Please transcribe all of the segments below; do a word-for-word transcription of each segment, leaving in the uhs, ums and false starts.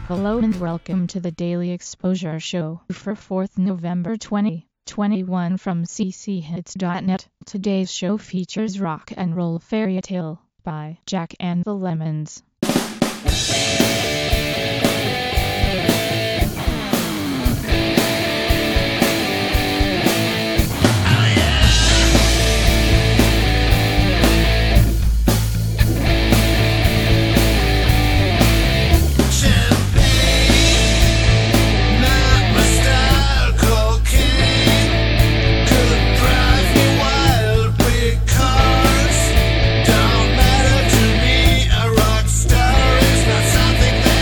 Hello and welcome to the Daily Exposure Show for fourth November twenty twenty-one from c c hits dot net. Today's show features Rock and Roll Fairy Tale by Jack and the Lemons. Don't matter to me, a rock star is not something that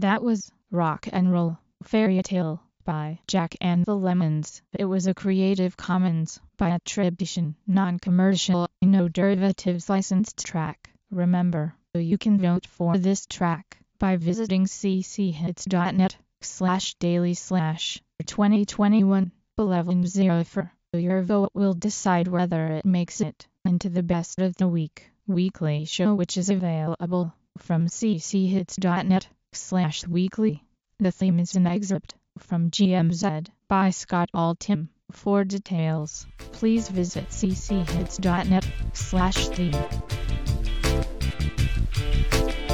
That was Rock and Roll Fairy Tale by Jack and the Lemons. It was a Creative Commons by attribution, non-commercial, no derivatives licensed track. Remember, you can vote for this track by visiting cchits.net slash daily slash 2021 eleven oh four. Your vote will decide whether it makes it into the best of the week weekly show, which is available from cchits.net slash weekly. The theme is an excerpt from G M Z by Scott Altham. For details, please visit cchits.net slash theme.